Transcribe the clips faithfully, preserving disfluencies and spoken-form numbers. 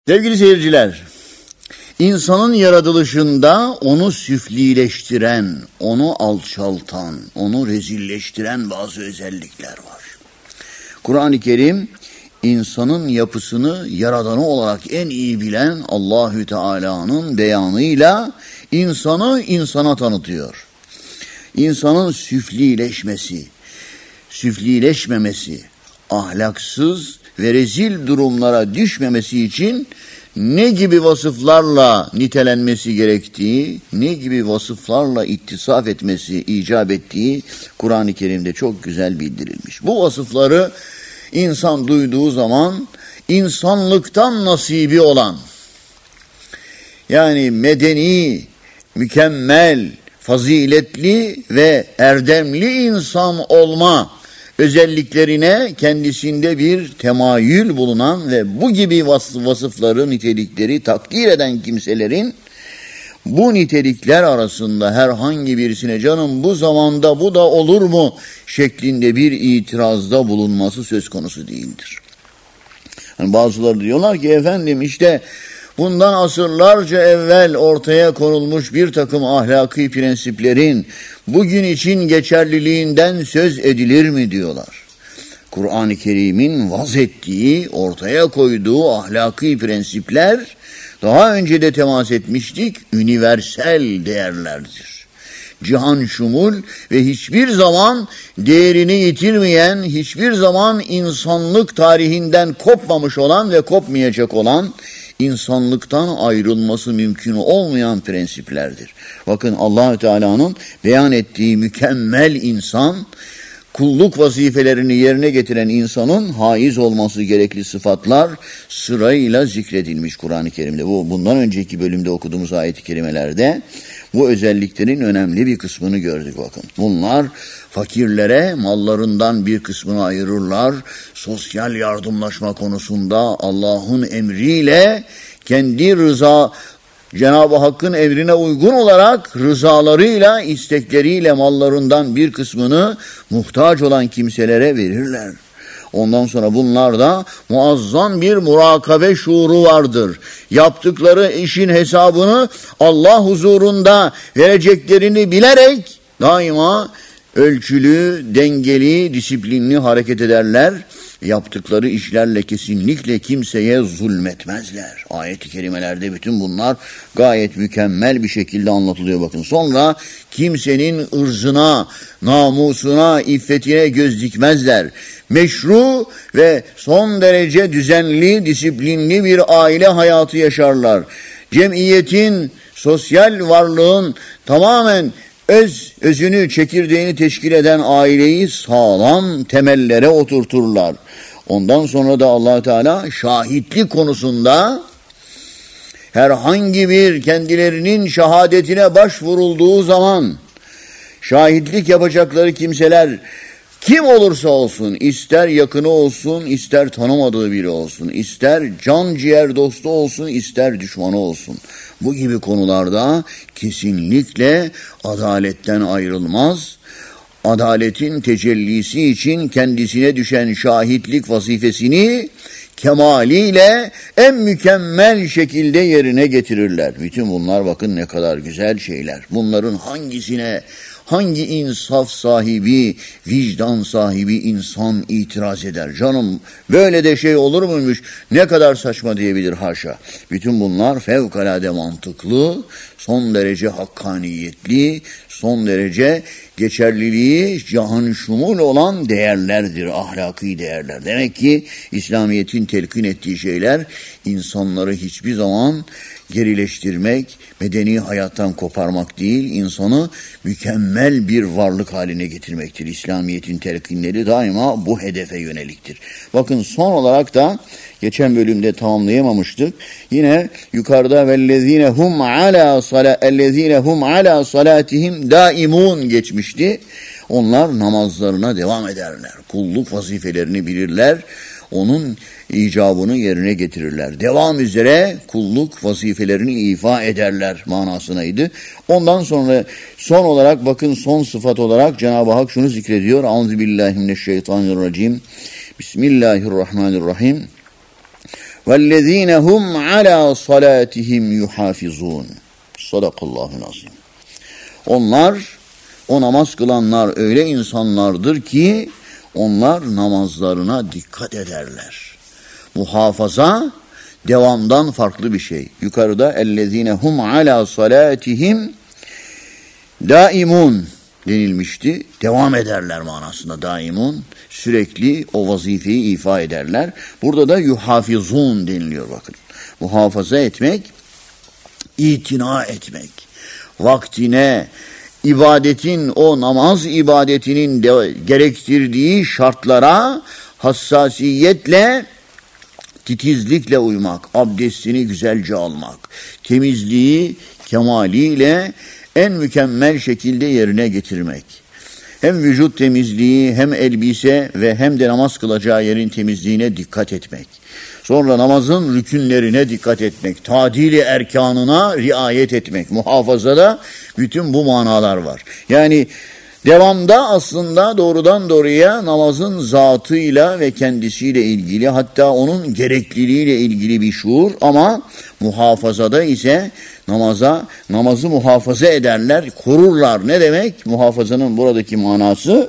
Sevgili seyirciler, insanın yaratılışında onu süflileştiren, onu alçaltan, onu rezilleştiren bazı özellikler var. Kur'an-ı Kerim, insanın yapısını yaradanı olarak en iyi bilen Allahü Teala'nın beyanıyla insanı insana tanıtıyor. İnsanın süflileşmesi, süflileşmemesi, ahlaksız ve rezil durumlara düşmemesi için ne gibi vasıflarla nitelenmesi gerektiği, ne gibi vasıflarla ittisaf etmesi icap ettiği Kur'an-ı Kerim'de çok güzel bildirilmiş. Bu vasıfları insan duyduğu zaman insanlıktan nasibi olan, yani medeni, mükemmel, faziletli ve erdemli insan olma özelliklerine kendisinde bir temayül bulunan ve bu gibi vasıfları, nitelikleri takdir eden kimselerin bu nitelikler arasında herhangi birisine canım bu zamanda bu da olur mu şeklinde bir itirazda bulunması söz konusu değildir. Yani bazıları diyorlar ki efendim işte bundan asırlarca evvel ortaya konulmuş bir takım ahlaki prensiplerin bugün için geçerliliğinden söz edilir mi diyorlar. Kur'an-ı Kerim'in vazettiği, ortaya koyduğu ahlaki prensipler daha önce de temas etmiştik, universal değerlerdir. Cihan şumul ve hiçbir zaman değerini yitirmeyen, hiçbir zaman insanlık tarihinden kopmamış olan ve kopmayacak olan, insanlıktan ayrılması mümkün olmayan prensiplerdir. Bakın Allah-u Teala'nın beyan ettiği mükemmel insan, kulluk vazifelerini yerine getiren insanın haiz olması gerekli sıfatlar sırayla zikredilmiş Kur'an-ı Kerim'de. Bu bundan önceki bölümde okuduğumuz ayet-i kerimelerde bu özelliklerin önemli bir kısmını gördük bakın. Bunlar fakirlere mallarından bir kısmını ayırırlar. Sosyal yardımlaşma konusunda Allah'ın emriyle kendi rıza Cenab-ı Hakk'ın emrine uygun olarak rızalarıyla, istekleriyle mallarından bir kısmını muhtaç olan kimselere verirler. Ondan sonra bunlarda muazzam bir murakabe şuuru vardır. Yaptıkları işin hesabını Allah huzurunda vereceklerini bilerek daima ölçülü, dengeli, disiplinli hareket ederler. Yaptıkları işlerle kesinlikle kimseye zulmetmezler. Ayet-i kerimelerde bütün bunlar gayet mükemmel bir şekilde anlatılıyor bakın. Sonra kimsenin ırzına, namusuna, iffetine göz dikmezler. Meşru ve son derece düzenli, disiplinli bir aile hayatı yaşarlar. Cemiyetin, sosyal varlığın tamamen öz, özünü, çekirdeğini teşkil eden aileyi sağlam temellere oturturlar. Ondan sonra da Allah Teala şahitlik konusunda herhangi bir kendilerinin şehadetine başvurulduğu zaman şahitlik yapacakları kimseler kim olursa olsun, ister yakını olsun, ister tanımadığı biri olsun, ister can ciğer dostu olsun, ister düşmanı olsun. Bu gibi konularda kesinlikle adaletten ayrılmaz. Adaletin tecellisi için kendisine düşen şahitlik vazifesini kemaliyle en mükemmel şekilde yerine getirirler. Bütün bunlar bakın ne kadar güzel şeyler. Bunların hangisine hangi insaf sahibi, vicdan sahibi insan itiraz eder? Canım böyle de şey olur muymuş? Ne kadar saçma diyebilir haşa. Bütün bunlar fevkalade mantıklı, son derece hakkaniyetli, son derece geçerliliği cihan şumul olan değerlerdir, ahlaki değerler. Demek ki İslamiyet'in telkin ettiği şeyler insanları hiçbir zaman gerileştirmek, medeni hayattan koparmak değil, insanı mükemmel bir varlık haline getirmektir. İslamiyet'in telkinleri daima bu hedefe yöneliktir. Bakın son olarak da geçen bölümde tamamlayamamıştık. Yine yukarıda vellezine hum ala sala ellezine hum ala salatihim daimun geçmişti. Onlar namazlarına devam ederler. Kulluk vazifelerini bilirler. Onun icabını yerine getirirler. Devam üzere kulluk vazifelerini ifa ederler manasınaydı. Ondan sonra son olarak bakın son sıfat olarak Cenab-ı Hak şunu zikrediyor. Euzubillahimineşşeytanirracim. Bismillahirrahmanirrahim. وَالَّذ۪ينَ هُمْ عَلَى صَلَاتِهِمْ يُحَافِظُونَ. Sadakallahu azim. Onlar, o namaz kılanlar öyle insanlardır ki onlar namazlarına dikkat ederler. Muhafaza devamdan farklı bir şey. Yukarıda اَلَّذ۪ينَ هُمْ عَلَى صَلَاتِهِمْ daimun denilmişti. Devam ederler manasında daimun. Sürekli o vazifeyi ifa ederler. Burada da yuhafizun deniliyor bakın. Muhafaza etmek, itina etmek. Vaktine, ibadetin, o namaz ibadetinin de, gerektirdiği şartlara hassasiyetle, titizlikle uymak, abdestini güzelce almak, temizliği kemaliyle en mükemmel şekilde yerine getirmek. Hem vücut temizliği, hem elbise ve hem de namaz kılacağı yerin temizliğine dikkat etmek. Sonra namazın rükünlerine dikkat etmek, tadili erkanına riayet etmek. Muhafazada bütün bu manalar var. Yani devamda aslında doğrudan doğruya namazın zatıyla ve kendisiyle ilgili, hatta onun gerekliliğiyle ilgili bir şuur, ama muhafazada ise namaza, namazı muhafaza ederler, korurlar. Ne demek? Muhafazanın buradaki manası,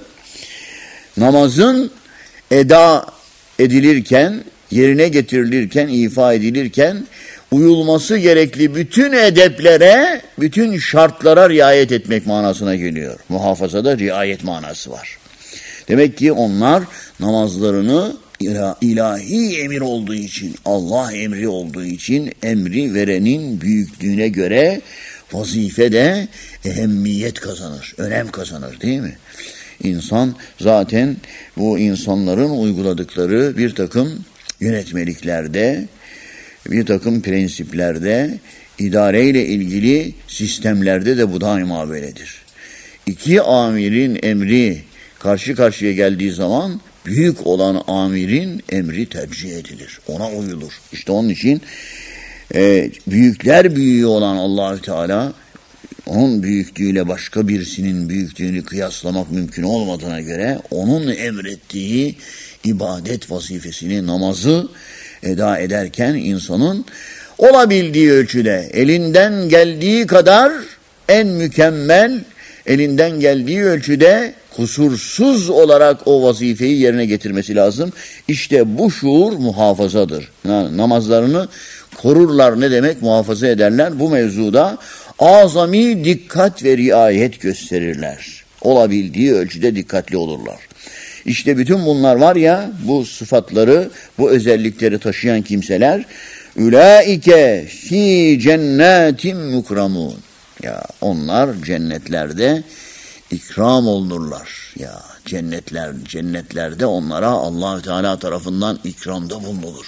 namazın eda edilirken, yerine getirilirken, ifa edilirken uyulması gerekli bütün edeplere, bütün şartlara riayet etmek manasına geliyor. Muhafazada riayet manası var. Demek ki onlar namazlarını ilahi emir olduğu için, Allah emri olduğu için, emri verenin büyüklüğüne göre vazife de ehemmiyet kazanır, önem kazanır, değil mi? İnsan zaten bu insanların uyguladıkları bir takım yönetmeliklerde, bir takım prensiplerde, idareyle ilgili sistemlerde de bu daima böyledir. İki amirin emri karşı karşıya geldiği zaman büyük olan amirin emri tercih edilir. Ona uyulur. İşte onun için e, büyükler büyüğü olan Allahü Teala, onun büyüklüğüyle başka birisinin büyüklüğünü kıyaslamak mümkün olmadığına göre onun emrettiği ibadet vazifesini, namazı eda ederken insanın olabildiği ölçüde, elinden geldiği kadar en mükemmel, elinden geldiği ölçüde kusursuz olarak o vazifeyi yerine getirmesi lazım. İşte bu şuur muhafazadır. Namazlarını korurlar, ne demek? Muhafaza ederler. Bu mevzuda azami dikkat ve riayet gösterirler. Olabildiği ölçüde dikkatli olurlar. İşte bütün bunlar var ya, bu sıfatları, bu özellikleri taşıyan kimseler, ulaike fi cennetin mukramun. Ya onlar cennetlerde ikram olunurlar. Ya cennetler, cennetlerde onlara Allah-u Teala tarafından ikramda bulunulur.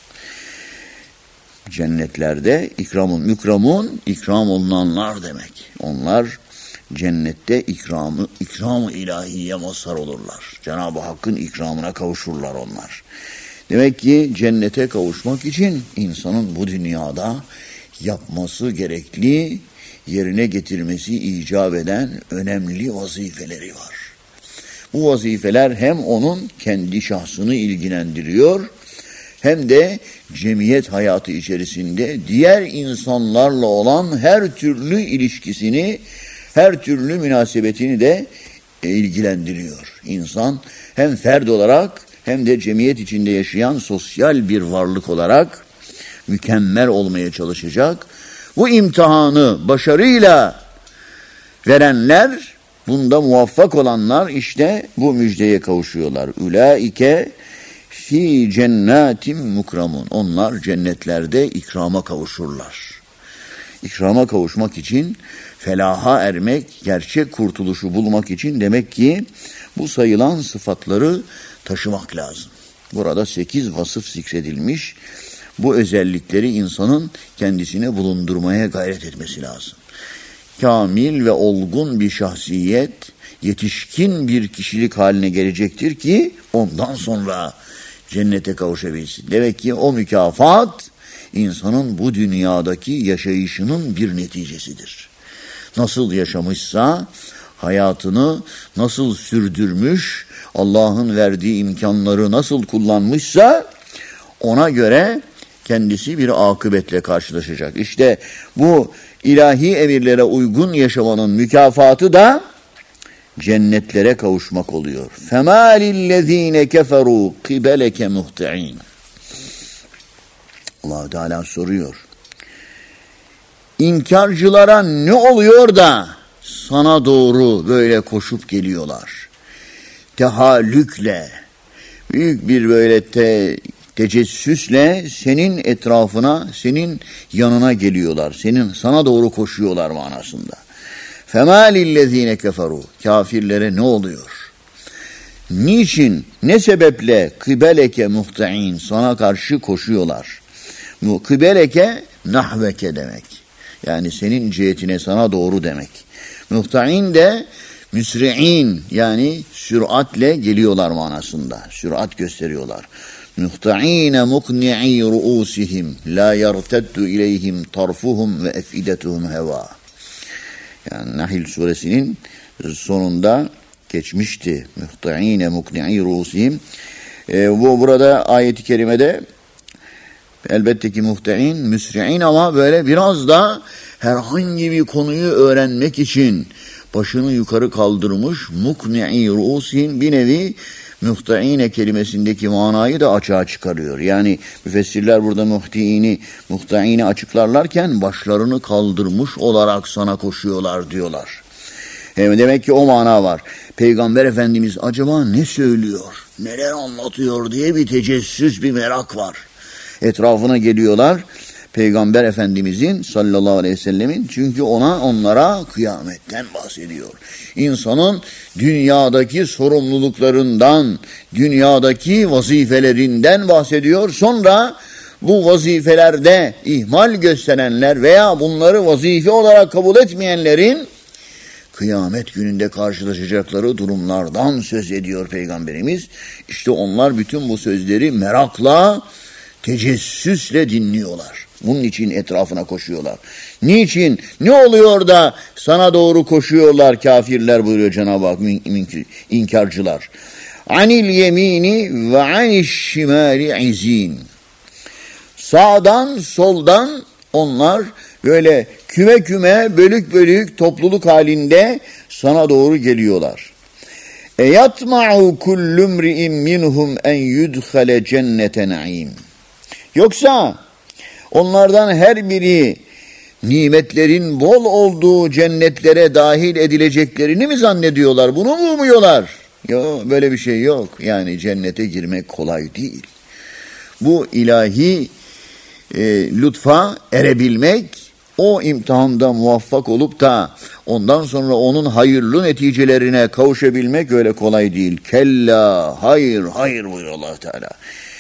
Cennetlerde ikramun, mükramun, ikram olunanlar demek. Onlar cennette ikramı, ikram-ı ilahiye mazhar olurlar. Cenab-ı Hakk'ın ikramına kavuşurlar onlar. Demek ki cennete kavuşmak için insanın bu dünyada yapması gerekli, yerine getirmesi icap eden önemli vazifeleri var. Bu vazifeler hem onun kendi şahsını ilgilendiriyor, hem de cemiyet hayatı içerisinde diğer insanlarla olan her türlü ilişkisini, her türlü münasebetini de ilgilendiriyor. İnsan hem ferd olarak hem de cemiyet içinde yaşayan sosyal bir varlık olarak mükemmel olmaya çalışacak. Bu imtihanı başarıyla verenler, bunda muvaffak olanlar işte bu müjdeye kavuşuyorlar. Ulaike fi cennetin mukramun. Onlar cennetlerde ikrama kavuşurlar. İkrama kavuşmak için, felaha ermek, gerçek kurtuluşu bulmak için demek ki bu sayılan sıfatları taşımak lazım. Burada sekiz vasıf zikredilmiş. Bu özellikleri insanın kendisine bulundurmaya gayret etmesi lazım. Kamil ve olgun bir şahsiyet, yetişkin bir kişilik haline gelecektir ki ondan sonra cennete kavuşabilsin. Demek ki o mükafat insanın bu dünyadaki yaşayışının bir neticesidir. Nasıl yaşamışsa, hayatını nasıl sürdürmüş, Allah'ın verdiği imkanları nasıl kullanmışsa ona göre kendisi bir akıbetle karşılaşacak. İşte bu ilahi emirlere uygun yaşamanın mükafatı da cennetlere kavuşmak oluyor. فَمَا لِلَّذ۪ينَ كَفَرُوا قِبَلَكَ مُهْتِعِينَ. Allah-u Teala soruyor. İnkarcılara ne oluyor da sana doğru böyle koşup geliyorlar? Tehallükle, büyük bir böyle te, tecessüsle senin etrafına, senin yanına geliyorlar. Senin sana doğru koşuyorlar manasında. فَمَا لِلَّذ۪ينَ كَفَرُوا. Kafirlere ne oluyor? Niçin, ne sebeple kıbeleke muhta'in, sana karşı koşuyorlar? Kıbeleke nahveke demek. Yani senin cihetine, sana doğru demek. Muhta'in de müsri'in, yani süratle geliyorlar manasında. Sürat gösteriyorlar. Muhta'ine mukni'i ru'usihim la yerteddu ileyhim tarfuhum ve efidetuhum heva. Yani Nahl suresinin sonunda geçmişti. Muhta'ine mukni'i ru'usihim. E, bu burada ayet-i kerimede elbette ki muhta'in, müsri'in ama böyle biraz da herhangi bir konuyu öğrenmek için başını yukarı kaldırmış mukni'i ru'usihim bir nevi muhta'ine kelimesindeki manayı da açığa çıkarıyor. Yani müfessirler burada muhtiini, muhta'ini açıklarlarken başlarını kaldırmış olarak sana koşuyorlar diyorlar. Hem demek ki o mana var. Peygamber Efendimiz acaba ne söylüyor, neler anlatıyor diye bir tecessüs, bir merak var. Etrafına geliyorlar Peygamber Efendimizin sallallahu aleyhi ve sellemin, çünkü ona onlara kıyametten bahsediyor. İnsanın dünyadaki sorumluluklarından, dünyadaki vazifelerinden bahsediyor. Sonra bu vazifelerde ihmal gösterenler veya bunları vazife olarak kabul etmeyenlerin kıyamet gününde karşılaşacakları durumlardan söz ediyor Peygamberimiz. İşte onlar bütün bu sözleri merakla, tecessüsle dinliyorlar. Bunun için etrafına koşuyorlar. Niçin? Ne oluyor da sana doğru koşuyorlar kafirler buyuruyor Cenab-ı Hak, inkarcılar. Anil yemini ve aniş şimali izin. Sağdan soldan onlar böyle küme küme, bölük bölük topluluk halinde sana doğru geliyorlar. Eyatma'u kullumri'in minhum en yudkhale cennete naim. Yoksa onlardan her biri nimetlerin bol olduğu cennetlere dahil edileceklerini mi zannediyorlar? Bunu mu umuyorlar? Yok, böyle bir şey yok. Yani cennete girmek kolay değil. Bu ilahi e, lütfa erebilmek, o imtihanda muvaffak olup da ondan sonra onun hayırlı neticelerine kavuşabilmek öyle kolay değil. Kella, hayır, hayır buyuruyor Allah Teala.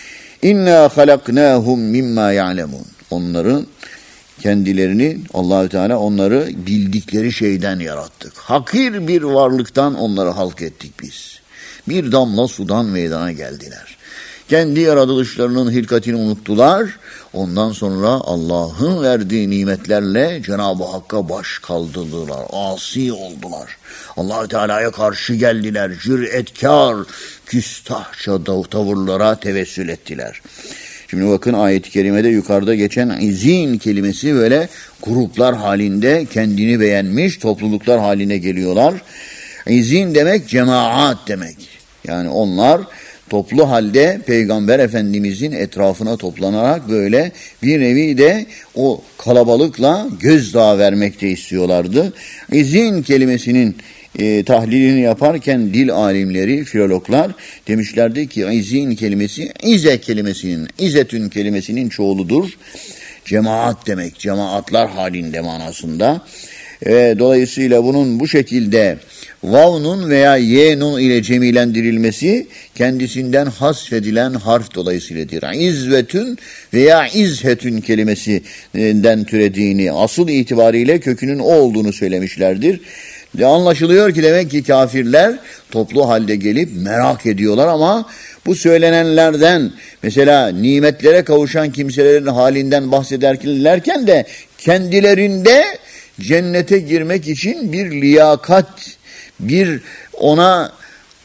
İnna halaknahum mimma ya'lemun. Onların kendilerini, Allahü Teala onları bildikleri şeyden yarattık. Hakir bir varlıktan onları halk ettik biz. Bir damla sudan meydana geldiler. Kendi yaratılışlarının hilkatini unuttular. Ondan sonra Allah'ın verdiği nimetlerle Cenab-ı Hakk'a baş kaldırdılar. Asi oldular. Allah-u Teala'ya karşı geldiler. Cüretkar, küstahça tavırlara tevessül ettiler. Şimdi bakın ayet-i kerimede yukarıda geçen izin kelimesi böyle gruplar halinde kendini beğenmiş topluluklar haline geliyorlar. İzin demek cemaat demek. Yani onlar toplu halde Peygamber Efendimizin etrafına toplanarak böyle bir nevi de o kalabalıkla gözdağı vermekte istiyorlardı. İzin kelimesinin e, tahlilini yaparken dil alimleri, filologlar demişlerdi ki izin kelimesi ize kelimesinin, izetün kelimesinin çoğuludur. Cemaat demek, cemaatler halinde manasında. E, dolayısıyla bunun bu şekilde vavnun veya yenun ile cemilendirilmesi kendisinden hasfedilen harf dolayısıyladır. İzvetün veya izhetün kelimesinden türediğini, asıl itibariyle kökünün o olduğunu söylemişlerdir. De anlaşılıyor ki demek ki kafirler toplu halde gelip merak ediyorlar ama bu söylenenlerden mesela nimetlere kavuşan kimselerin halinden bahsederken de kendilerinde cennete girmek için bir liyakat, bir ona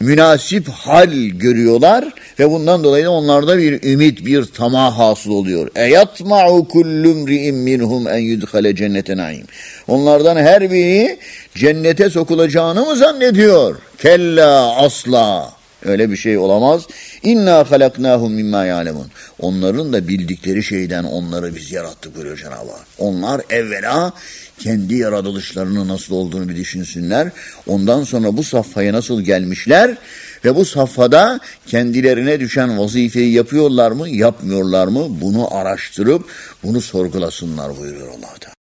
münasip hal görüyorlar ve bundan dolayı onlarda bir ümit, bir tamah hasıl oluyor. Eyatma'u kullum ri'im minhum en yudhale cennete naim. Onlardan her biri cennete sokulacağını mı zannediyor? Kella, asla. Öyle bir şey olamaz. İnna halaknahum mimma ya'lemun. Onların da bildikleri şeyden onları biz yarattık buyuruyor Cenab-ı Hak. Onlar evvela kendi yaratılışlarının nasıl olduğunu bir düşünsünler. Ondan sonra bu safhaya nasıl gelmişler ve bu safhada kendilerine düşen vazifeyi yapıyorlar mı, yapmıyorlar mı? Bunu araştırıp bunu sorgulasınlar buyuruyor Allah Teala.